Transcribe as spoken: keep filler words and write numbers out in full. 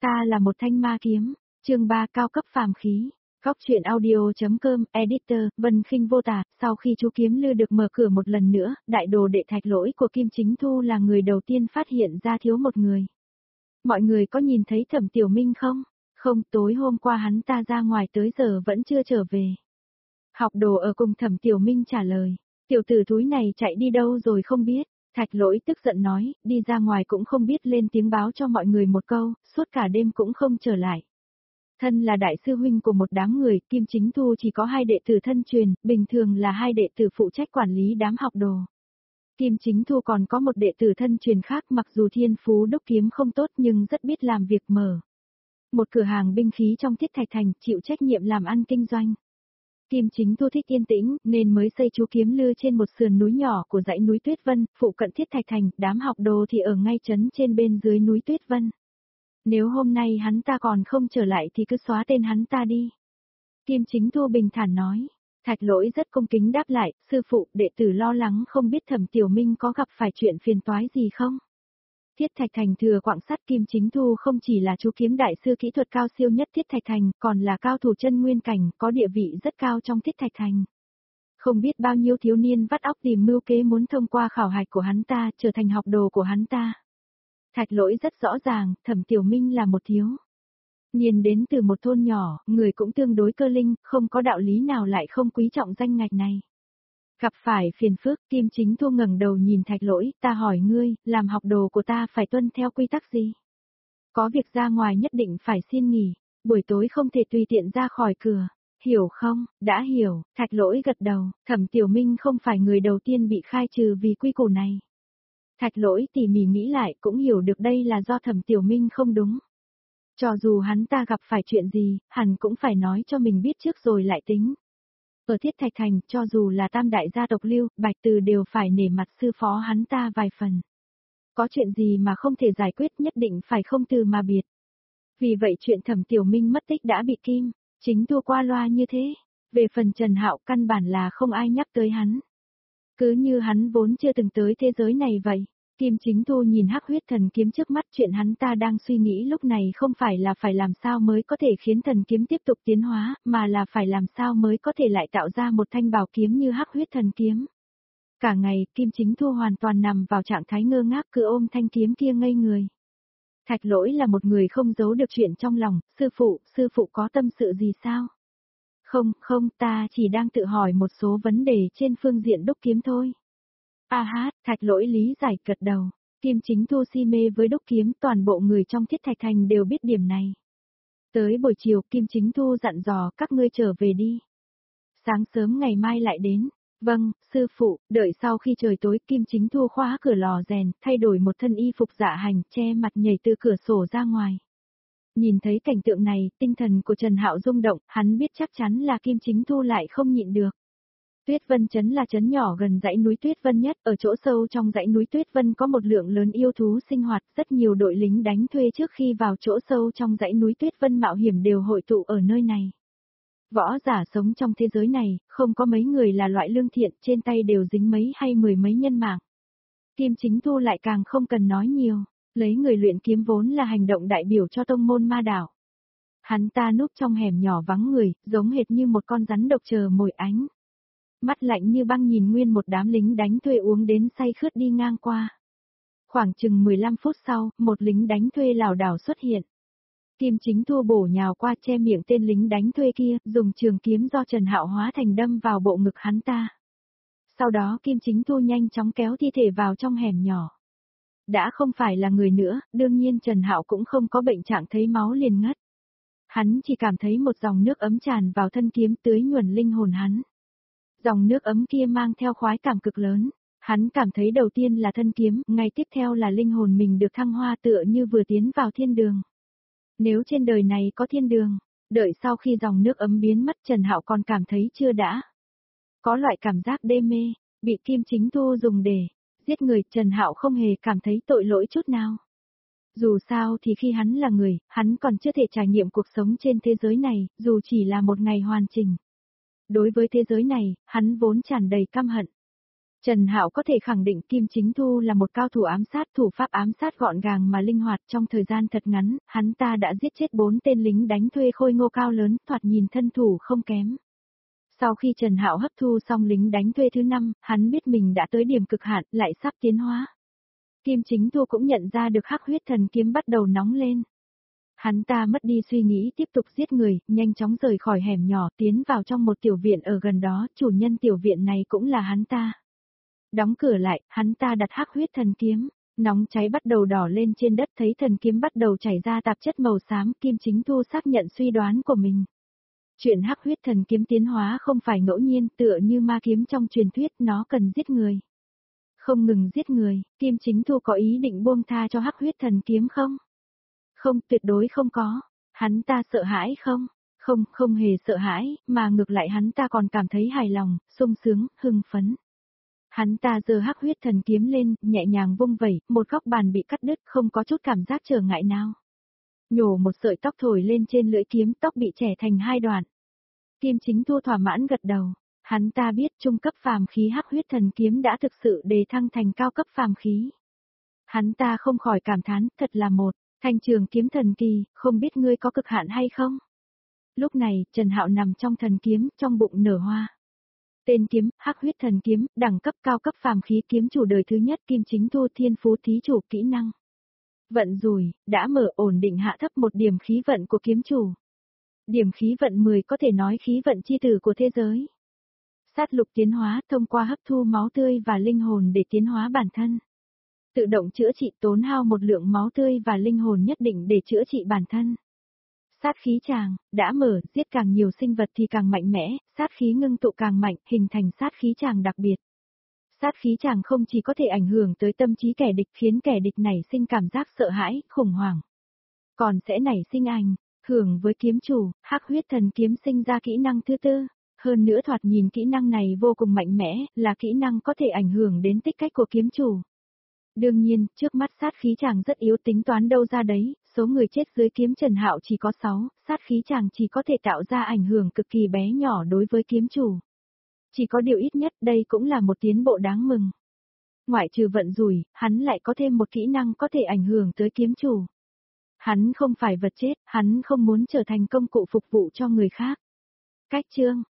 Ta là một thanh ma kiếm, chương ba cao cấp phàm khí. Góc truyện audio.com, editor, Vân Khinh vô tả. Sau khi chú Kiếm Lư được mở cửa một lần nữa, đại đồ đệ Thạch Lỗi của Kim Chính Thu là người đầu tiên phát hiện ra thiếu một người. Mọi người có nhìn thấy Thẩm Tiểu Minh không? Không, tối hôm qua hắn ta ra ngoài tới giờ vẫn chưa trở về. Học đồ ở cùng Thẩm Tiểu Minh trả lời, tiểu tử thúi này chạy đi đâu rồi không biết. Thạch Lỗi tức giận nói, đi ra ngoài cũng không biết lên tiếng báo cho mọi người một câu, suốt cả đêm cũng không trở lại. Thân là đại sư huynh của một đám người, Kim Chính Thu chỉ có hai đệ tử thân truyền, bình thường là hai đệ tử phụ trách quản lý đám học đồ. Kim Chính Thu còn có một đệ tử thân truyền khác, mặc dù thiên phú đúc kiếm không tốt nhưng rất biết làm việc, mở một cửa hàng binh khí trong Thiết Thạch Thành, chịu trách nhiệm làm ăn kinh doanh. Kim Chính Thu thích yên tĩnh, nên mới xây chú Kiếm Lư trên một sườn núi nhỏ của dãy núi Tuyết Vân, phụ cận Thiết Thạch Thành, đám học đồ thì ở ngay trấn trên bên dưới núi Tuyết Vân. Nếu hôm nay hắn ta còn không trở lại thì cứ xóa tên hắn ta đi. Kim Chính Thu bình thản nói. Thạch Lỗi rất cung kính đáp lại, sư phụ, đệ tử lo lắng không biết Thẩm Tiểu Minh có gặp phải chuyện phiền toái gì không? Thiết Thạch Thành thừa quặng sắt, Kim Chính Thu không chỉ là chú kiếm đại sư kỹ thuật cao siêu nhất Thiết Thạch Thành, còn là cao thủ chân nguyên cảnh, có địa vị rất cao trong Thiết Thạch Thành. Không biết bao nhiêu thiếu niên vắt óc tìm mưu kế muốn thông qua khảo hạch của hắn ta, trở thành học đồ của hắn ta. Thạch Lỗi rất rõ ràng, Thẩm Tiểu Minh là một thiếu niên đến từ một thôn nhỏ, người cũng tương đối cơ linh, không có đạo lý nào lại không quý trọng danh ngạch này. Gặp phải phiền phức, Kim Chính Thu ngẩng đầu nhìn Thạch Lỗi, ta hỏi ngươi, làm học đồ của ta phải tuân theo quy tắc gì? Có việc ra ngoài nhất định phải xin nghỉ, buổi tối không thể tùy tiện ra khỏi cửa, hiểu không? Đã hiểu, Thạch Lỗi gật đầu, Thẩm Tiểu Minh không phải người đầu tiên bị khai trừ vì quy củ này. Thạch Lỗi tỉ mỉ nghĩ lại cũng hiểu được đây là do Thẩm Tiểu Minh không đúng. Cho dù hắn ta gặp phải chuyện gì, hẳn cũng phải nói cho mình biết trước rồi lại tính. Ở Thiết Thạch Thành, cho dù là tam đại gia tộc Lưu, Bạch Từ đều phải nể mặt sư phó hắn ta vài phần. Có chuyện gì mà không thể giải quyết nhất định phải không từ mà biệt. Vì vậy chuyện Thẩm Tiểu Minh mất tích đã bị Kim Chính Thu qua loa như thế. Về phần Trần Hạo căn bản là không ai nhắc tới hắn. Cứ như hắn vốn chưa từng tới thế giới này vậy. Kim Chính Thu nhìn hắc huyết thần kiếm trước mắt, chuyện hắn ta đang suy nghĩ lúc này không phải là phải làm sao mới có thể khiến thần kiếm tiếp tục tiến hóa, mà là phải làm sao mới có thể lại tạo ra một thanh bảo kiếm như hắc huyết thần kiếm. Cả ngày, Kim Chính Thu hoàn toàn nằm vào trạng thái ngơ ngác, cứ ôm thanh kiếm kia ngây người. Thạch Lỗi là một người không giấu được chuyện trong lòng, sư phụ, sư phụ có tâm sự gì sao? Không, không, ta chỉ đang tự hỏi một số vấn đề trên phương diện đúc kiếm thôi. A hát, Thạch Lỗi lý giải gật đầu. Kim Chính Thu si mê với đúc kiếm, toàn bộ người trong Thiết Thạch Thành đều biết điểm này. Tới buổi chiều, Kim Chính Thu dặn dò các ngươi trở về đi. Sáng sớm ngày mai lại đến. Vâng, sư phụ. Đợi sau khi trời tối, Kim Chính Thu khóa cửa lò rèn, thay đổi một thân y phục dạ hành, che mặt nhảy từ cửa sổ ra ngoài. Nhìn thấy cảnh tượng này, tinh thần của Trần Hạo rung động, hắn biết chắc chắn là Kim Chính Thu lại không nhịn được. Tuyết Vân trấn là trấn nhỏ gần dãy núi Tuyết Vân nhất, ở chỗ sâu trong dãy núi Tuyết Vân có một lượng lớn yêu thú sinh hoạt, rất nhiều đội lính đánh thuê trước khi vào chỗ sâu trong dãy núi Tuyết Vân mạo hiểm đều hội tụ ở nơi này. Võ giả sống trong thế giới này, không có mấy người là loại lương thiện, trên tay đều dính mấy hay mười mấy nhân mạng. Kim Chính Thu lại càng không cần nói nhiều, lấy người luyện kiếm vốn là hành động đại biểu cho tông môn ma đạo. Hắn ta núp trong hẻm nhỏ vắng người, giống hệt như một con rắn độc chờ mồi ánh. Mắt lạnh như băng nhìn nguyên một đám lính đánh thuê uống đến say khướt đi ngang qua. Khoảng chừng mười lăm phút sau, một lính đánh thuê lảo đảo xuất hiện. Kim Chính Thu bổ nhào qua che miệng tên lính đánh thuê kia, dùng trường kiếm do Trần Hạo hóa thành đâm vào bộ ngực hắn ta. Sau đó Kim Chính Thu nhanh chóng kéo thi thể vào trong hẻm nhỏ. Đã không phải là người nữa, đương nhiên Trần Hạo cũng không có bệnh trạng thấy máu liền ngất. Hắn chỉ cảm thấy một dòng nước ấm tràn vào thân kiếm tưới nhuần linh hồn hắn. Dòng nước ấm kia mang theo khoái cảm cực lớn, hắn cảm thấy đầu tiên là thân kiếm, ngay tiếp theo là linh hồn mình được thăng hoa tựa như vừa tiến vào thiên đường. Nếu trên đời này có thiên đường, đợi sau khi dòng nước ấm biến mất Trần Hạo còn cảm thấy chưa đã. Có loại cảm giác đê mê, bị Kim Chính Thu dùng để giết người, Trần Hạo không hề cảm thấy tội lỗi chút nào. Dù sao thì khi hắn là người, hắn còn chưa thể trải nghiệm cuộc sống trên thế giới này, dù chỉ là một ngày hoàn chỉnh. Đối với thế giới này, hắn vốn tràn đầy căm hận. Trần Hạo có thể khẳng định Kim Chính Thu là một cao thủ ám sát, thủ pháp ám sát gọn gàng mà linh hoạt, trong thời gian thật ngắn, hắn ta đã giết chết bốn tên lính đánh thuê khôi ngô cao lớn, thoạt nhìn thân thủ không kém. Sau khi Trần Hạo hấp thu xong lính đánh thuê thứ năm, hắn biết mình đã tới điểm cực hạn, lại sắp tiến hóa. Kim Chính Thu cũng nhận ra được hắc huyết thần kiếm bắt đầu nóng lên. Hắn ta mất đi suy nghĩ tiếp tục giết người, nhanh chóng rời khỏi hẻm nhỏ, tiến vào trong một tiểu viện ở gần đó, chủ nhân tiểu viện này cũng là hắn ta. Đóng cửa lại, hắn ta đặt hắc huyết thần kiếm, nóng cháy bắt đầu đỏ lên trên đất, thấy thần kiếm bắt đầu chảy ra tạp chất màu xám, Kim Chính Thu xác nhận suy đoán của mình. Chuyện hắc huyết thần kiếm tiến hóa không phải ngẫu nhiên, tựa như ma kiếm trong truyền thuyết, nó cần giết người. Không ngừng giết người, Kim Chính Thu có ý định buông tha cho hắc huyết thần kiếm không? Không, tuyệt đối không có. Hắn ta sợ hãi không? Không, không hề sợ hãi, mà ngược lại hắn ta còn cảm thấy hài lòng, sung sướng, hưng phấn. Hắn ta giơ hắc huyết thần kiếm lên, nhẹ nhàng vung vẩy, một góc bàn bị cắt đứt, không có chút cảm giác trở ngại nào. Nhổ một sợi tóc thổi lên trên lưỡi kiếm, tóc bị chẻ thành hai đoạn. Kim Chính Thu thỏa mãn gật đầu. Hắn ta biết trung cấp phàm khí hắc huyết thần kiếm đã thực sự đề thăng thành cao cấp phàm khí. Hắn ta không khỏi cảm thán, thật là một thanh trường kiếm thần kỳ, không biết ngươi có cực hạn hay không? Lúc này, Trần Hạo nằm trong thần kiếm, trong bụng nở hoa. Tên kiếm, hắc huyết thần kiếm, đẳng cấp cao cấp phàm khí, kiếm chủ đời thứ nhất, Kim Chính Thu, thiên phú thí chủ, kỹ năng. Vận rủi, đã mở, ổn định hạ thấp một điểm khí vận của kiếm chủ. Điểm khí vận mười có thể nói khí vận chi tử của thế giới. Sát lục tiến hóa, thông qua hấp thu máu tươi và linh hồn để tiến hóa bản thân. Tự động chữa trị, tốn hao một lượng máu tươi và linh hồn nhất định để chữa trị bản thân. Sát khí tràng, đã mở, giết càng nhiều sinh vật thì càng mạnh mẽ, sát khí ngưng tụ càng mạnh, hình thành sát khí tràng đặc biệt. Sát khí tràng không chỉ có thể ảnh hưởng tới tâm trí kẻ địch, khiến kẻ địch nảy sinh cảm giác sợ hãi, khủng hoảng, còn sẽ nảy sinh ảnh hưởng với kiếm chủ. Hắc huyết thần kiếm sinh ra kỹ năng thứ tư. Hơn nữa thoạt nhìn kỹ năng này vô cùng mạnh mẽ, là kỹ năng có thể ảnh hưởng đến tích cách của kiếm chủ. Đương nhiên, trước mắt sát khí chàng rất yếu, tính toán đâu ra đấy, số người chết dưới kiếm Trần Hạo chỉ có sáu, sát khí chàng chỉ có thể tạo ra ảnh hưởng cực kỳ bé nhỏ đối với kiếm chủ. Chỉ có điều ít nhất đây cũng là một tiến bộ đáng mừng. Ngoại trừ vận rủi, hắn lại có thêm một kỹ năng có thể ảnh hưởng tới kiếm chủ. Hắn không phải vật chết, hắn không muốn trở thành công cụ phục vụ cho người khác. Cách chương